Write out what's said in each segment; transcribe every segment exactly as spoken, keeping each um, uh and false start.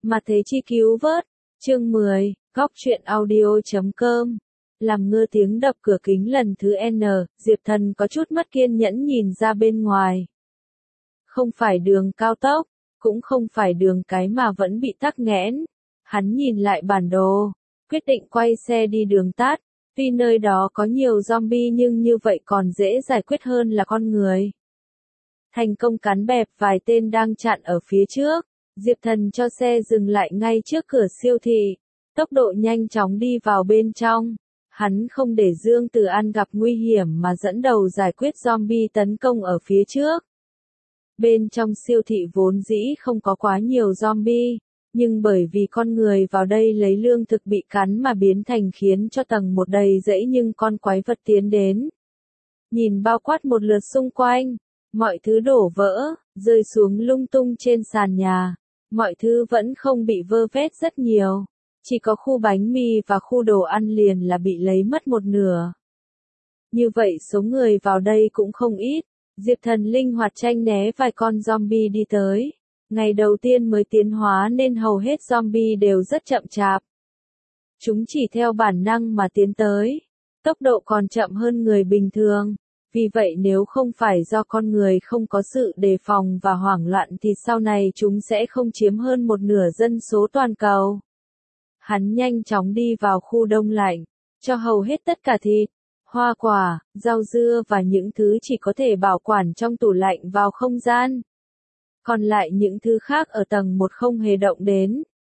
Mà thế chi cứu vớt. Chương mười, góc truyện audio chấm com. Làm ngơ tiếng đập cửa kính lần thứ N, Diệp Thần có chút mất kiên nhẫn nhìn ra bên ngoài. Không phải đường cao tốc, cũng không phải đường cái mà vẫn bị tắc nghẽn. Hắn nhìn lại bản đồ, quyết định quay xe đi đường tắt. Tuy nơi đó có nhiều zombie nhưng như vậy còn dễ giải quyết hơn là con người. Thành công cắn bẹp vài tên đang chặn ở phía trước. Diệp Thần cho xe dừng lại ngay trước cửa siêu thị. Tốc độ nhanh chóng đi vào bên trong. Hắn không để Dương Từ An gặp nguy hiểm mà dẫn đầu giải quyết zombie tấn công ở phía trước. Bên trong siêu thị vốn dĩ không có quá nhiều zombie, nhưng bởi vì con người vào đây lấy lương thực bị cắn mà biến thành khiến cho tầng một đầy rẫy nhưng con quái vật tiến đến. Nhìn bao quát một lượt xung quanh, mọi thứ đổ vỡ, rơi xuống lung tung trên sàn nhà. Mọi thứ vẫn không bị vơ vét rất nhiều. Chỉ có khu bánh mì và khu đồ ăn liền là bị lấy mất một nửa. Như vậy số người vào đây cũng không ít. Diệp Thần linh hoạt tranh né vài con zombie đi tới. Ngày đầu tiên mới tiến hóa nên hầu hết zombie đều rất chậm chạp. Chúng chỉ theo bản năng mà tiến tới. Tốc độ còn chậm hơn người bình thường. Vì vậy nếu không phải do con người không có sự đề phòng và hoảng loạn thì sau này chúng sẽ không chiếm hơn một nửa dân số toàn cầu. Hắn nhanh chóng đi vào khu đông lạnh, cho hầu hết tất cả thịt, hoa quả, rau dưa và những thứ chỉ có thể bảo quản trong tủ lạnh vào không gian. Còn lại những thứ khác ở tầng một không hề động đến.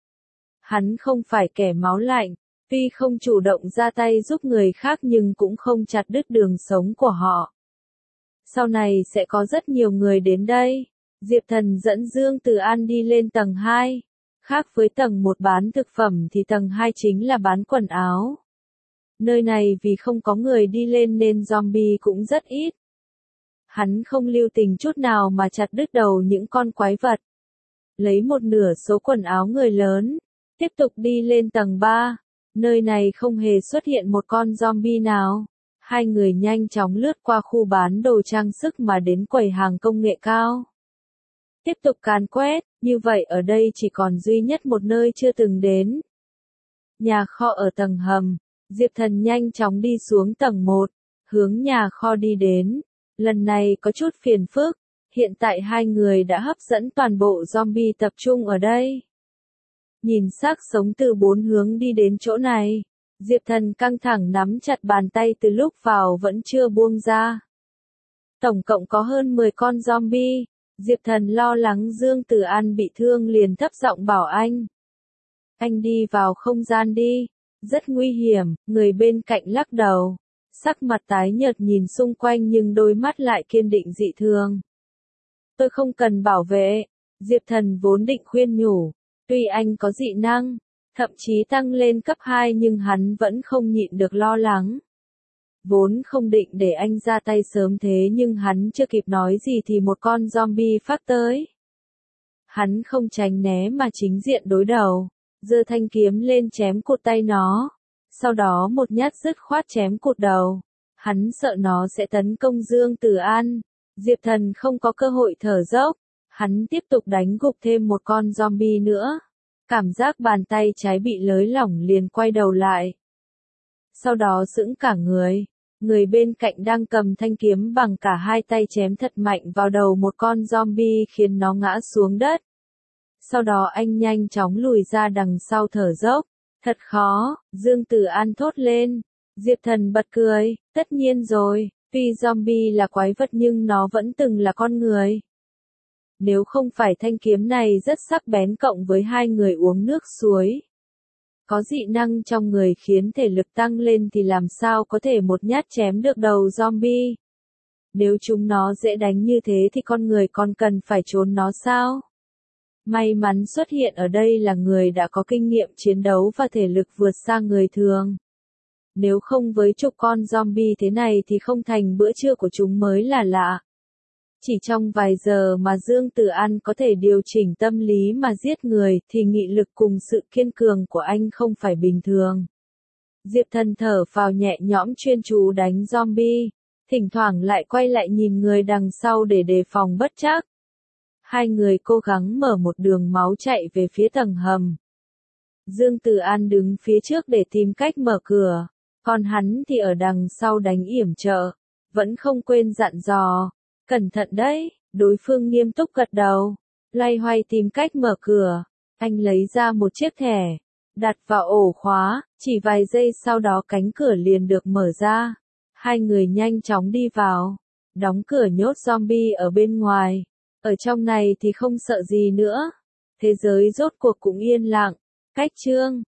Hắn không phải kẻ máu lạnh, tuy không chủ động ra tay giúp người khác nhưng cũng không chặt đứt đường sống của họ. Sau này sẽ có rất nhiều người đến đây. Diệp Thần dẫn Dương Từ An đi lên tầng hai. Khác với tầng một bán thực phẩm thì tầng hai chính là bán quần áo. Nơi này vì không có người đi lên nên zombie cũng rất ít. Hắn không lưu tình chút nào mà chặt đứt đầu những con quái vật. Lấy một nửa số quần áo người lớn. Tiếp tục đi lên tầng ba. Nơi này không hề xuất hiện một con zombie nào. Hai người nhanh chóng lướt qua khu bán đồ trang sức mà đến quầy hàng công nghệ cao. Tiếp tục càn quét, như vậy ở đây chỉ còn duy nhất một nơi chưa từng đến. Nhà kho ở tầng hầm. Diệp Thần nhanh chóng đi xuống tầng một, hướng nhà kho đi đến. Lần này có chút phiền phức. Hiện tại hai người đã hấp dẫn toàn bộ zombie tập trung ở đây. Nhìn xác sống từ bốn hướng đi đến chỗ này. Diệp Thần căng thẳng nắm chặt bàn tay từ lúc vào vẫn chưa buông ra. Tổng cộng có hơn mười con zombie. Diệp Thần lo lắng Dương Từ An bị thương liền thấp giọng bảo anh. Anh đi vào không gian đi. Rất nguy hiểm, người bên cạnh lắc đầu. Sắc mặt tái nhợt nhìn xung quanh nhưng đôi mắt lại kiên định dị thường. Tôi không cần bảo vệ. Diệp Thần vốn định khuyên nhủ. Tuy anh có dị năng, thậm chí tăng lên cấp hai nhưng hắn vẫn không nhịn được lo lắng. Vốn không định để anh ra tay sớm thế nhưng hắn chưa kịp nói gì thì một con zombie phát tới. Hắn không tránh né mà chính diện đối đầu, giơ thanh kiếm lên chém cụt tay nó. Sau đó một nhát dứt khoát chém cụt đầu. Hắn sợ nó sẽ tấn công Dương Từ An. Diệp Thần không có cơ hội thở dốc. Hắn tiếp tục đánh gục thêm một con zombie nữa. Cảm giác bàn tay trái bị lới lỏng liền quay đầu lại. Sau đó sững cả người. Người bên cạnh đang cầm thanh kiếm bằng cả hai tay chém thật mạnh vào đầu một con zombie khiến nó ngã xuống đất. Sau đó anh nhanh chóng lùi ra đằng sau thở dốc. Thật khó, Dương Từ An thốt lên. Diệp Thần bật cười, tất nhiên rồi, tuy zombie là quái vật nhưng nó vẫn từng là con người. Nếu không phải thanh kiếm này rất sắc bén cộng với hai người uống nước suối. Có dị năng trong người khiến thể lực tăng lên thì làm sao có thể một nhát chém được đầu zombie. Nếu chúng nó dễ đánh như thế thì con người còn cần phải trốn nó sao? May mắn xuất hiện ở đây là người đã có kinh nghiệm chiến đấu và thể lực vượt xa người thường. Nếu không với chục con zombie thế này thì không thành bữa trưa của chúng mới là lạ. Chỉ trong vài giờ mà Dương Từ An có thể điều chỉnh tâm lý mà giết người thì nghị lực cùng sự kiên cường của anh không phải bình thường. Diệp Thần thở phào nhẹ nhõm chuyên chú đánh zombie, thỉnh thoảng lại quay lại nhìn người đằng sau để đề phòng bất trắc. Hai người cố gắng mở một đường máu chạy về phía tầng hầm. Dương Tử An đứng phía trước để tìm cách mở cửa, còn hắn thì ở đằng sau đánh yểm trợ, vẫn không quên dặn dò, cẩn thận đấy, đối phương nghiêm túc gật đầu, loay hoay tìm cách mở cửa, anh lấy ra một chiếc thẻ, đặt vào ổ khóa, chỉ vài giây sau đó cánh cửa liền được mở ra, hai người nhanh chóng đi vào, đóng cửa nhốt zombie ở bên ngoài, ở trong này thì không sợ gì nữa, thế giới rốt cuộc cũng yên lặng, cách chương